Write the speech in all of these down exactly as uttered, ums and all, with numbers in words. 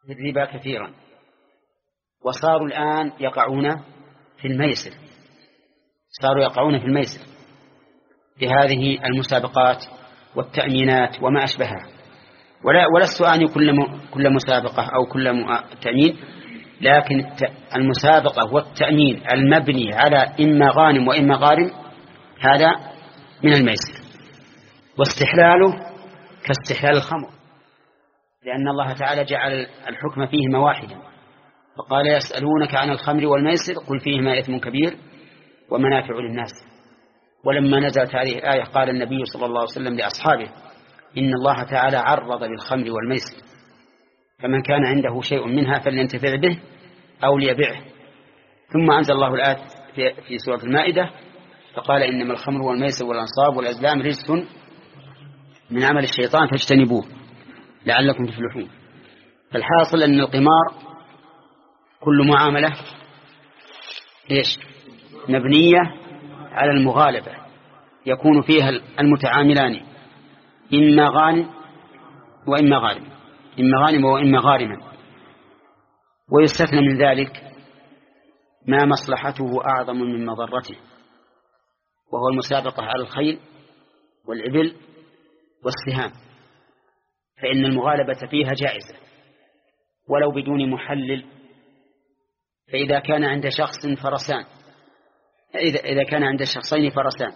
في الربا كثيرا، وصاروا الآن يقعون في الميسر، صاروا يقعون في الميسر في هذه المسابقات والتأمينات وما أشبهها. ولا ولا السؤال كل مسابقة أو كل تأمين، لكن المسابقة والتأمين المبني على إما غانم وإما غارم هذا من الميسر. واستحلاله كاستحلال الخمر، لأن الله تعالى جعل الحكم فيهما واحدا، فقال يسألونك عن الخمر والميسر قل فيهما إثم كبير ومنافع للناس. ولما نزلت هذه الآية قال النبي صلى الله عليه وسلم لأصحابه إن الله تعالى عرض بالخمر والميسر، فمن كان عنده شيء منها فلينتفع به أو ليبيعه. ثم أنزل الله الآية في سورة المائدة فقال إنما الخمر والميسر والأنصاب والأزلام رجس من عمل الشيطان فاجتنبوه لعلكم تفلحون. فالحاصل أن القمار كل معاملة إيش مبنية على المغالبة، يكون فيها المتعاملان إما غانم وإما غارم، إما غانم وإما غارما. ويستثنى من ذلك ما مصلحته أعظم من مضرته، وهو المسابقة على الخيل والإبل والسهام، فإن المغالبة فيها جائزة ولو بدون محلل. فإذا كان عند شخص فرسان إذا, إذا كان عند الشخصين فرسان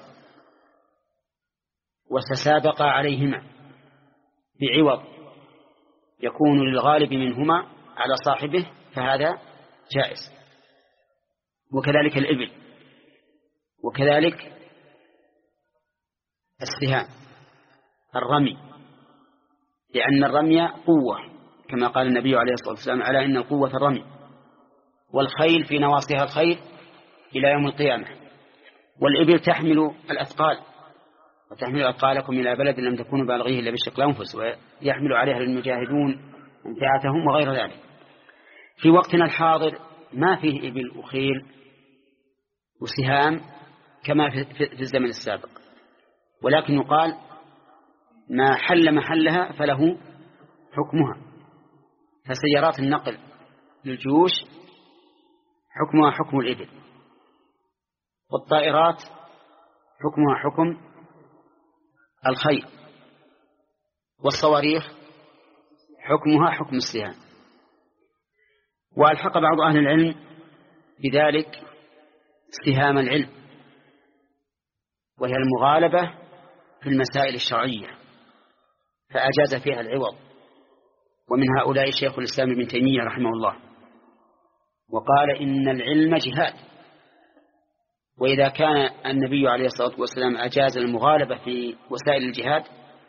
وتسابقا عليهما بعوض يكون للغالب منهما على صاحبه فهذا جائز، وكذلك الإبل وكذلك السهام الرمي، لأن الرمي قوة كما قال النبي عليه الصلاة والسلام على إن القوة الرمي. والخيل في نواصيها الخير إلى يوم القيامة. والإبل تحمل الأثقال وتحمل أثقالكم إلى بلد لم تكونوا بالغيه إلا بشق الأنفس، ويحمل عليها المجاهدون ممتعتهم وغير ذلك. في وقتنا الحاضر ما فيه إبل وخيل وسهام كما في الزمن السابق، ولكن يقال ما حل محلها فله حكمها. فسيارات النقل للجيوش حكمها حكم الإبل، والطائرات حكمها حكم الخيل، والصواريخ حكمها حكم السهام. وألحق بعض أهل العلم بذلك سهام العلم، وهي المغالبة في المسائل الشرعية، فأجاز فيها العوض. ومن هؤلاء شيخ الإسلام ابن تيمية رحمه الله، وقال إن العلم جهاد. وإذا كان النبي عليه الصلاة والسلام أجاز المغالبة في وسائل الجهاد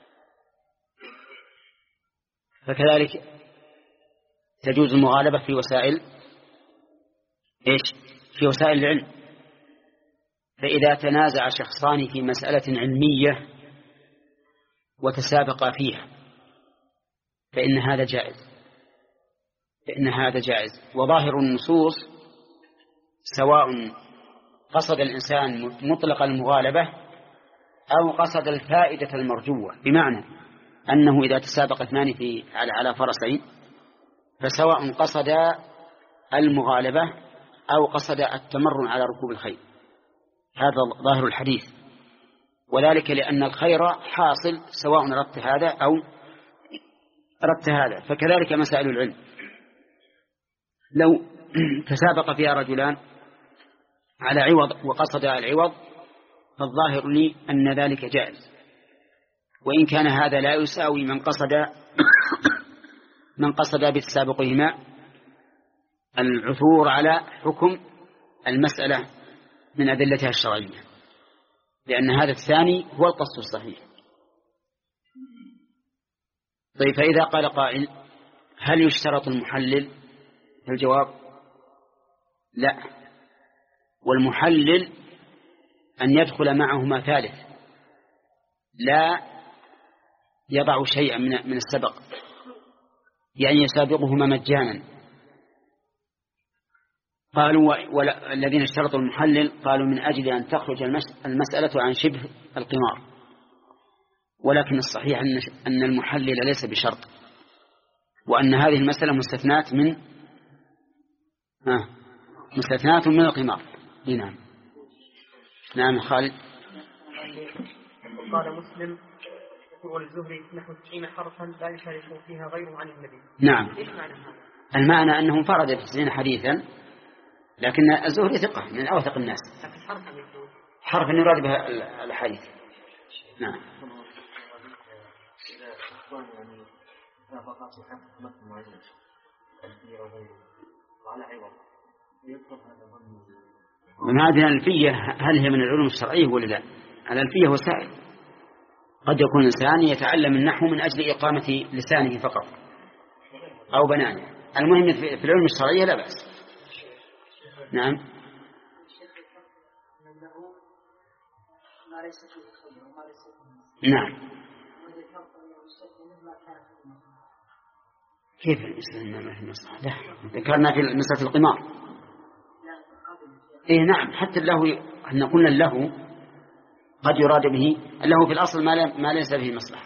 فكذلك تجوز المغالبة في وسائل إيش؟ في وسائل العلم. فإذا تنازع شخصان في مسألة علمية وتسابقا فيها فإن هذا جائز، فإن هذا جائز. وظاهر النصوص سواء قصد الإنسان مطلق المغالبة أو قصد الفائدة المرجوة، بمعنى أنه إذا تسابق اثنان في على على فرسين فسواء قصد المغالبة أو قصد التمرن على ركوب الخيل، هذا ظاهر الحديث. وذلك لأن الخير حاصل سواء أردت هذا أو أردت هذا. فكذلك مسائل العلم لو تسابق فيها رجلان على عوض وقصد العوض فالظاهر لي أن ذلك جائز، وإن كان هذا لا يساوي من قصد من قصد بتسابقهما العثور على حكم المسألة من أدلتها الشرعية، لأن هذا الثاني هو القصد الصحيح. طيب، فإذا قال قائل هل يشترط المحلل؟ الجواب لا، والمحلل أن يدخل معهما ثالث لا يضع شيئا من السبق، يعني يسابقهما مجانا. قالوا والذين اشترطوا المحلل قالوا من أجل أن تخرج المسألة عن شبه القمار، ولكن الصحيح أن المحلل ليس بشرط، وأن هذه المسألة مستثنات من آه مستثنات من القمار. نعم نعم خالد. قال مسلم يقول الزهري نحو تسعين حرفا لا يشارك فيها غيره عن النبي. نعم. المعنى أنه انفرد بتسعين حديثا، لكن الزهري ثقة من أوثق الناس. حرف يراد بها الحديث. نعم. من هذه الألفية هل هي من العلوم الشرعية ولا لا؟ الألفية وسائل، قد يكون الإنسان يتعلم النحو من أجل إقامة لسانه فقط أو بنانه. المهم في العلوم الشرعية لا بأس. نعم. نعم. كيف لا ذكرنا في مسألة القمار. إيه نعم، حتى اللهو أن قلنا اللهو قد يراد به اللهو في الأصل ما ليس فيه مصلحة.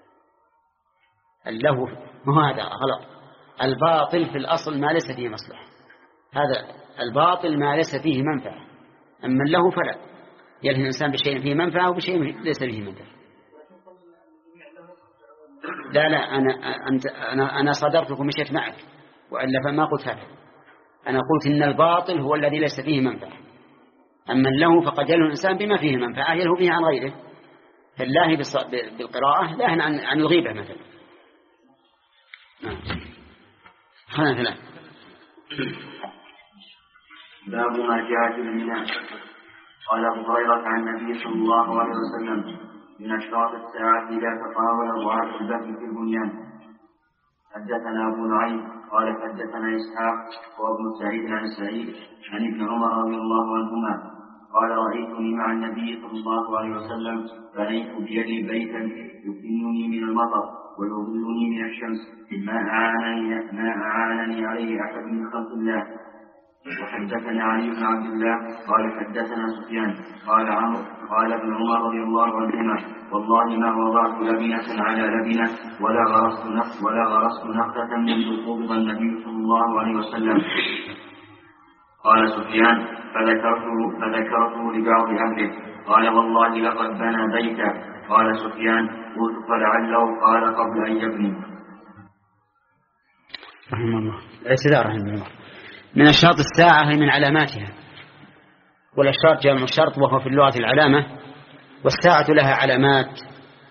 اللهو ما هذا غلط. الباطل في الأصل ما ليس فيه مصلحة، هذا الباطل ما ليس فيه منفعة. أما اللهو فلا، يلهي الإنسان بشيء فيه منفعة وبشيء ليس فيه منفعة. لا لا أنا أنت أنا أنا صدرتك ومشيت معك، وإلا فما قلت هذا. أنا قلت إن الباطل هو الذي ليس فيه منفعة، أما اللهو فقد يلهو الإنسان بما فيه منفعة يلهو به عن غيره. فاللاهي بالقراءة لاهٍ عن عن الغيبة مثلا. نعم. خلنا ثلاث. باب ما جاء في الميناء. قال أبو هريرة عن النبي صلى الله عليه وسلم: من أشراط الساعة إذا تطاول رعاة البهم في البنيان. حدثنا أبو نعيم قال حدثنا إسحاق وابن سعيد عن سعيد عن ابن عمر رضي الله عنهما قال: رأيتني مع النبي صلى الله عليه وسلم بنيت بيدي بيتا يكنني من المطر ويظلني من الشمس ما أعانني, ما أعانني عليه أحد من خلق الله. وحدثنا علي بن عبد الله قال حدثنا سفيان قال عمرو قال ابن عمر رضي الله عنهما: والله ما وضعت لبنة على لبنة ولا غرست نخ ولا غرست نخلة منذ قبض النبي صلى الله عليه وسلم. قال سفيان: فذكرته فذكرته لبعض أهله قال: والله لقد بنى بيتا. قال سفيان: قلت: فلعله قال قبل أن يبني. رحمه الله. الاعتذار رحمه الله. من أشراط الساعة هي من علاماتها، والأشراط جمع الشرط وهو في اللغة العلامة، والساعة لها علامات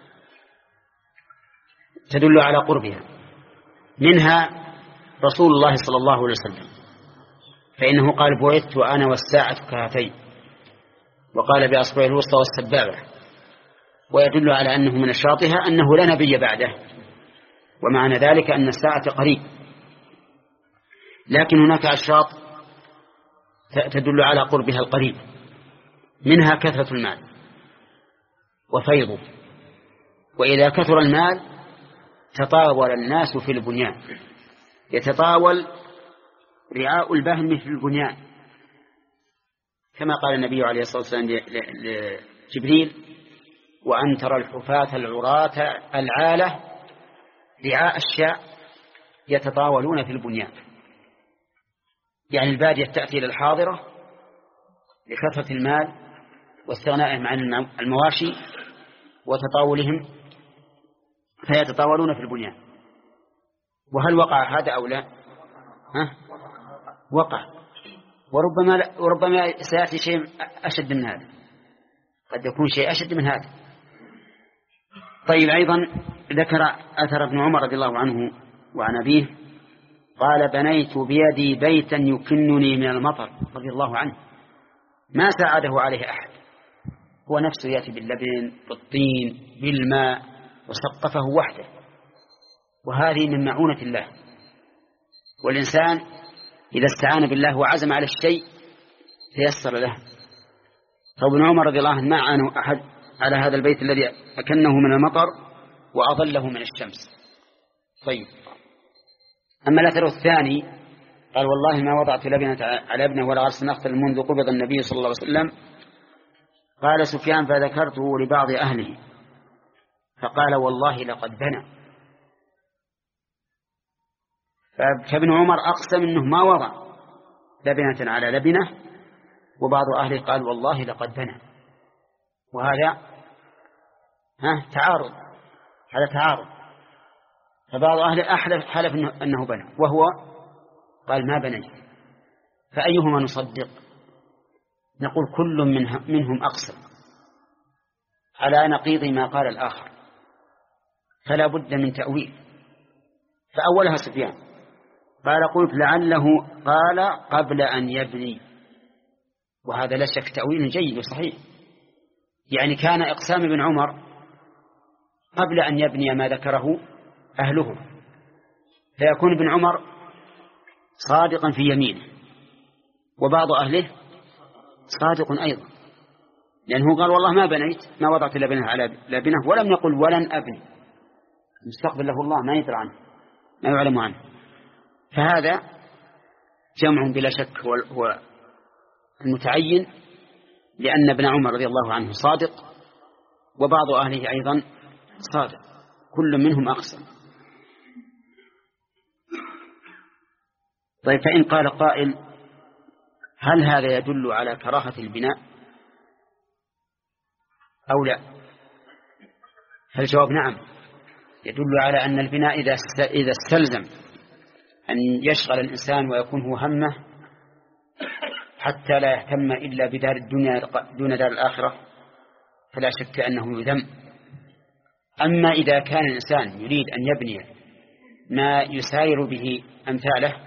تدل على قربها. منها رسول الله صلى الله عليه وسلم، فإنه قال: بعثت وأنا والساعة كهاتين، وقال بأصبع الوسطى والسبابة. ويدل على أنه من أشراطها أنه لا نبي بعده، ومعنى ذلك أن الساعة قريب. لكن هناك أشراط تدل على قربها القريب، منها كثرة المال وفيضه. وإذا كثر المال تطاول الناس في البنيان، يتطاول رعاء البهم في البنيان، كما قال النبي عليه الصلاة والسلام لجبريل: وأن ترى الحفاة العراة العالة رعاء الشاء يتطاولون في البنيان. يعني البادية تأتي للحاضرة لكثرة المال واستغنائهم عن المواشي وتطاولهم فيتطاولون في البنيان. وهل وقع هذا أو لا؟ ها؟ وقع، وربما, وربما سيأتي شيء أشد من هذا، قد يكون شيء أشد من هذا. طيب، أيضا ذكر أثر ابن عمر رضي الله عنه وعن أبيه قال: بنيت بيدي بيتا يكنني من المطر، رضي الله عنه، ما ساعده عليه أحد، هو نفسه يأتي باللبن بالطين بالماء وسقفه وحده، وهذه من معونة الله. والإنسان إذا استعان بالله وعزم على الشيء تيسر له. فابن عمر رضي الله عنه ما عانه أحد على هذا البيت الذي أكنه من المطر وأظله من الشمس. طيب، أما الأثر الثاني قال: والله ما وضعت لبنة على ابنه ولا غرس نخل منذ قبض النبي صلى الله عليه وسلم. قال سفيان: فذكرته لبعض أهله فقال: والله لقد بنى. فابن عمر أقسم أنه ما وضع لبنة على لبنة، وبعض أهله قال والله لقد بنى، وهذا ها تعارض، هذا تعارض. فبعض أهله أحلف حلف أنه بنى وهو قال ما بنيت، فأيهما نصدق؟ نقول كل منهم أقسم على نقيض ما قال الآخر، فلا بد من تأويل. فأولها سفيان قال قلت لعله قال قبل أن يبني، وهذا لا شك تأويل جيد وصحيح، يعني كان إقسام ابن عمر قبل أن يبني ما ذكره أهله، فيكون ابن عمر صادقا في يمينه، وبعض أهله صادق أيضا، لأنه قال والله ما بنيت، ما وضعت لبنه على لبنه، ولم يقل ولن أبني، مستقبل له الله ما يدري عنه، ما يعلم عنه. فهذا جمع بلا شك هو المتعين، لأن ابن عمر رضي الله عنه صادق، وبعض أهله أيضا صادق، كل منهم أقسم. طيب، فإن قال قائل هل هذا يدل على كراهة البناء أو لا؟ فالجواب نعم، يدل على أن البناء إذا استلزم أن يشغل الإنسان ويكون هو همه حتى لا يهتم إلا بدار الدنيا دون دار الآخرة فلا شك أنه يذم. أما إذا كان الإنسان يريد أن يبني ما يساير به أمثاله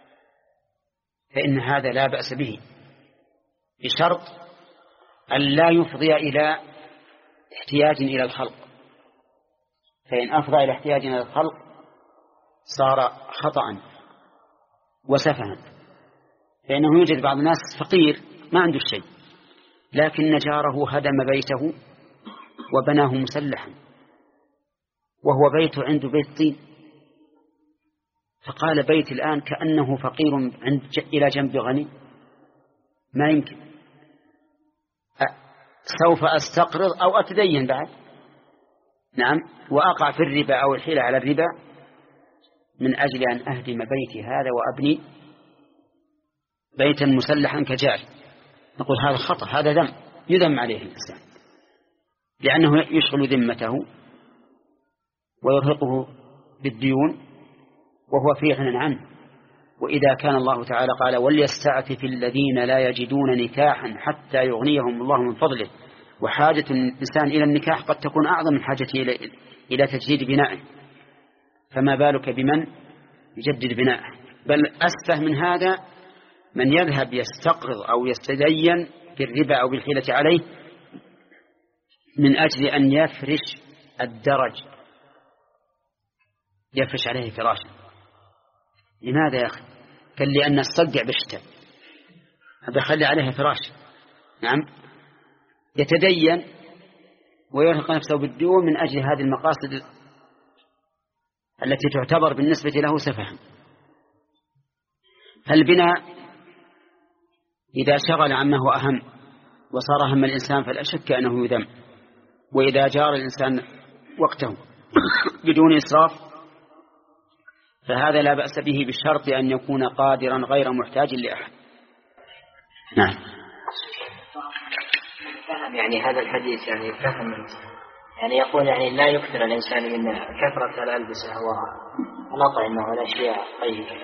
فإن هذا لا بأس به، بشرط أن لا يفضي إلى احتياج إلى الخلق، فإن أفضى إلى احتياج إلى الخلق صار خطأ وسفها، فإنه يوجد بعض الناس فقير ما عنده شيء، لكن جاره هدم بيته وبناه مسلحا وهو بيته عنده بيت طين، فقال بيت الآن كأنه فقير عند إلى جنب غني، ما يمكن، سوف أستقرض أو أتدين بعد، نعم، وأقع في الربا أو الحيلة على الربا من أجل أن أهدم بيتي هذا وأبني بيتا مسلحا كجاري. نقول هذا خطأ، هذا ذم يذم عليه الإنسان، لأنه يشغل ذمته ويرهقه بالديون وهو في غنى عنه. وإذا كان الله تعالى قال وليستعفف الذين لا يجدون نكاحا حتى يغنيهم الله من فضله، وحاجة الإنسان إلى النكاح قد تكون أعظم من حاجته إلى, إلى تجديد بنائه، فما بالك بمن يجدد بنائه؟ بل أسفه من هذا من يذهب يستقرض أو يستدين بالربا أو بالحيلة عليه من أجل أن يفرش الدرج، يفرش عليه فراشا. لماذا يا أخي؟ قال لي أن الصقع بالشتاء هذا خلي عليها فراش، نعم، يتدين ويرهق نفسه بالديون من أجل هذه المقاصد التي تعتبر بالنسبة له سفها. فالبناء إذا شغل عما هو أهم وصار هم الإنسان فلا شك أنه يذم، وإذا جار الإنسان وقته بدون إسراف فهذا لا بأس به، بالشرط أن يكون قادرا غير محتاج لأحد. نعم. فهم يعني هذا الحديث، يعني فهم يعني يقول يعني لا يكثر الإنسان من كثرة الألبسة والأطعمة والأشياء طيبة.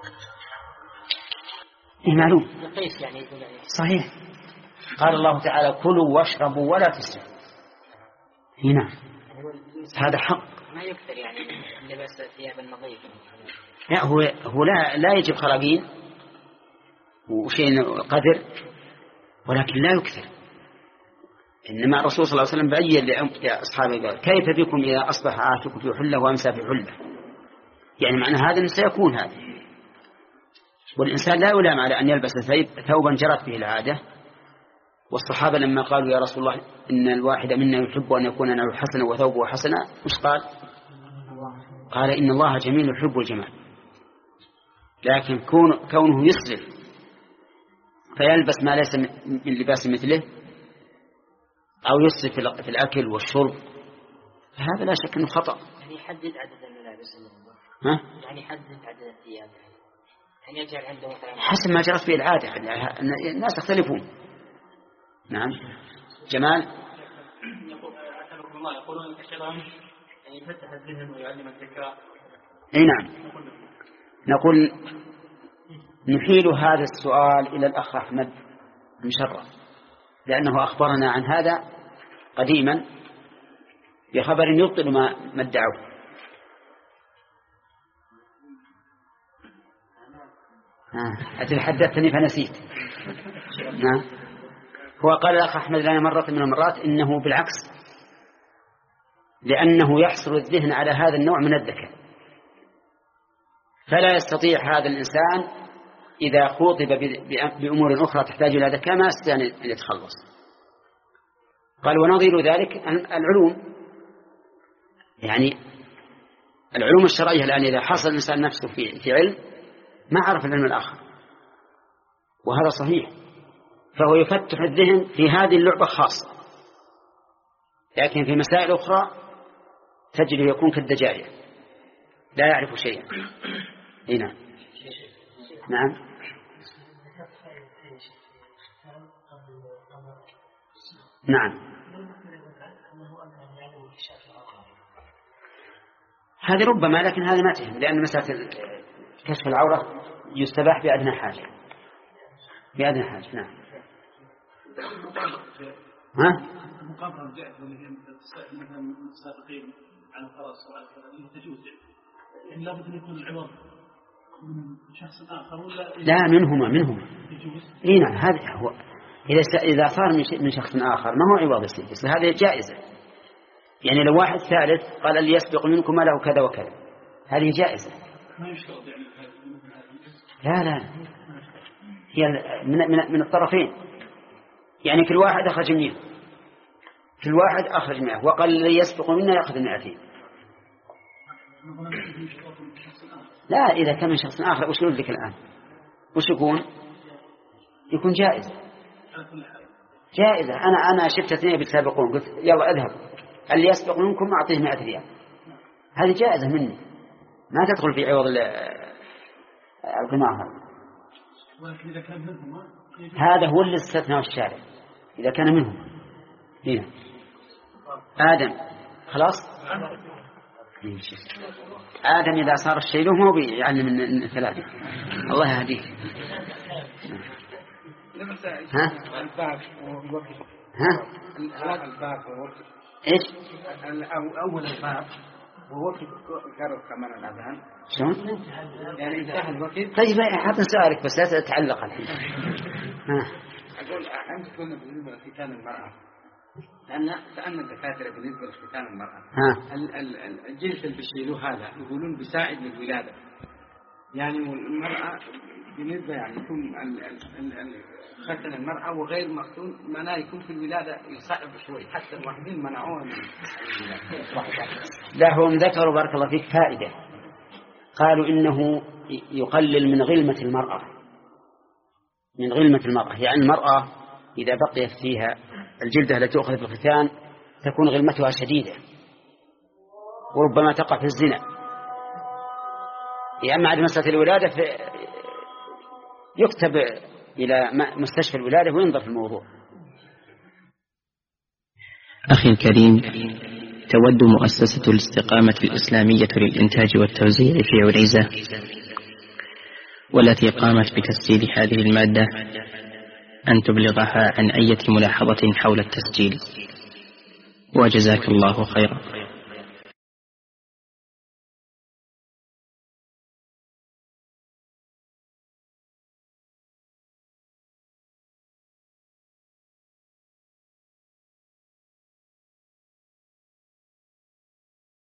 إيه معلوم. يقيس يعني يقول يعني. صحيح. قال الله تعالى كلوا واشربوا ولا تسرفوا. هنا. هذا حق. ما يكثر يعني لباس الثياب النظيفة. لا هو هو لا لا يجب خراقين وشيء قدر، ولكن لا يكثر. إنما الرسول صلى الله عليه وسلم بين لأصحابه قال كيف بكم إذا أصبح عاتق في حلة وأمسى في حلة، يعني معنى هذا سيكون هذا. والإنسان لا يلام على أن يلبس ثوبا جرت به العادة. والصحابة لما قالوا يا رسول الله إن الواحد منا يحب أن يكون نعله حسنا وثوبه حسنا، مش قال؟ قال إن الله جميل يحب الجمال، لكن كونه يسرف فيلبس ما ليس من لباس مثله أو يسرف في الأكل والشرب، فهذا لا شك أنه خطأ. يعني يحدد عدد الملابس. ها؟ يعني حدد عدد الأيام يعني يجعل عنده مثلا حسب ما جرت به العادة، الناس يختلفون. نعم جمال. الله يقولون ان الشيطان يعني يفتح الذهن ويعلم الذكاء. اي نعم. نقول نحيل هذا السؤال الى الاخ احمد مشرف، لانه اخبرنا عن هذا قديما بخبر يبطل ما ما ادعوه. ها أتي حدثتني فنسيت. ها هو قال الاخ احمد لنا مرة من المرات انه بالعكس، لأنه يحصل الذهن على هذا النوع من الذكاء، فلا يستطيع هذا الإنسان إذا خوطب بأمور أخرى تحتاج إلى ذكاء ما يستطيع أن يتخلص. قال ونظير ذلك العلوم، يعني العلوم الشرعية الآن إذا حصل الإنسان نفسه في في علم ما عرف العلم الآخر، وهذا صحيح، فهو يفتح الذهن في هذه اللعبة خاصة، لكن في مسائل أخرى تجد يكون كالدجاجة لا يعرف شيئا. هنا نعم. نعم هذه ربما، لكن هذا ما تهم، لأن مسألة كشف العورة يستباح بأدنى حاجة، بأدنى حاجة. نعم. ها؟ المقابلة جاءت مثلا السابقين عن الفرس وعن تجوز، يعني لابد أن يكون العوض من شخص آخر ولا لا منهما منهما إيه نعم هذا هو. إذا إذا صار من شخص آخر ما هو عوض يصير، بس هذه جائزة. يعني لو واحد ثالث قال اللي يسبق منكم ما له كذا وكذا، هذه جائزة. ما يشترط يعني لا لا هي من من من الطرفين، يعني كل واحد أخرج مئة، كل واحد أخرج مئة، وقال اللي يسبق منا يأخذ مئتين. لا إذا كان من شخص آخر وش يقول لك الآن؟ وش يكون؟ يكون جائزة. جائزة. أنا أنا شفت اثنين بيتسابقون قلت يلا اذهب اللي يسبق منكم أعطيه مئة ريال، هذه جائزة مني، ما تدخل في عوض القمار. ولكن إذا كان منهم هذا هو اللي استثناه الشارع، إذا كان منهم. هنا آدم خلاص. آدم إذا صار الشيء له ما هو بيعلم من ثلاثة. الله يهديك. ها ها إيش أول الباب ووقت قرب كمان الأذان شلون يعني انتهى الوقت. طيب حتى سؤالك بس لا تتعلق الحين. ها أقول أنت كنا بالنسبة لختان المرأة، لأن سألنا الدكاترة بالنسبة لختان المرأة ها الجلد اللي بيشيلوه هذا يقولون بيساعد للولادة، يعني المرأة بالنسبة يعني يكون ختن المرأة وغير مختون معناه يكون في الولادة يصعب شوي، حتى الواحدين منعوها من الولادة. لا هم ذكروا بارك الله فيك فائدة، قالوا إنه يقلل من غلمة المرأة، من غلمة المرأة، يعني المرأة إذا بقيت فيها الجلدة التي تؤخذ في الختان تكون غلمتها شديدة وربما تقع في الزنا. أما عند مسألة الولادة يكتب إلى مستشفى الولادة وينظر في الموضوع. أخي الكريم، تود مؤسسة الاستقامة الإسلامية للإنتاج والتوزيع في عنيزة والتي قامت بتسجيل هذه المادة أن تبلغها عن أي ملاحظة حول التسجيل، وجزاك الله خيرا.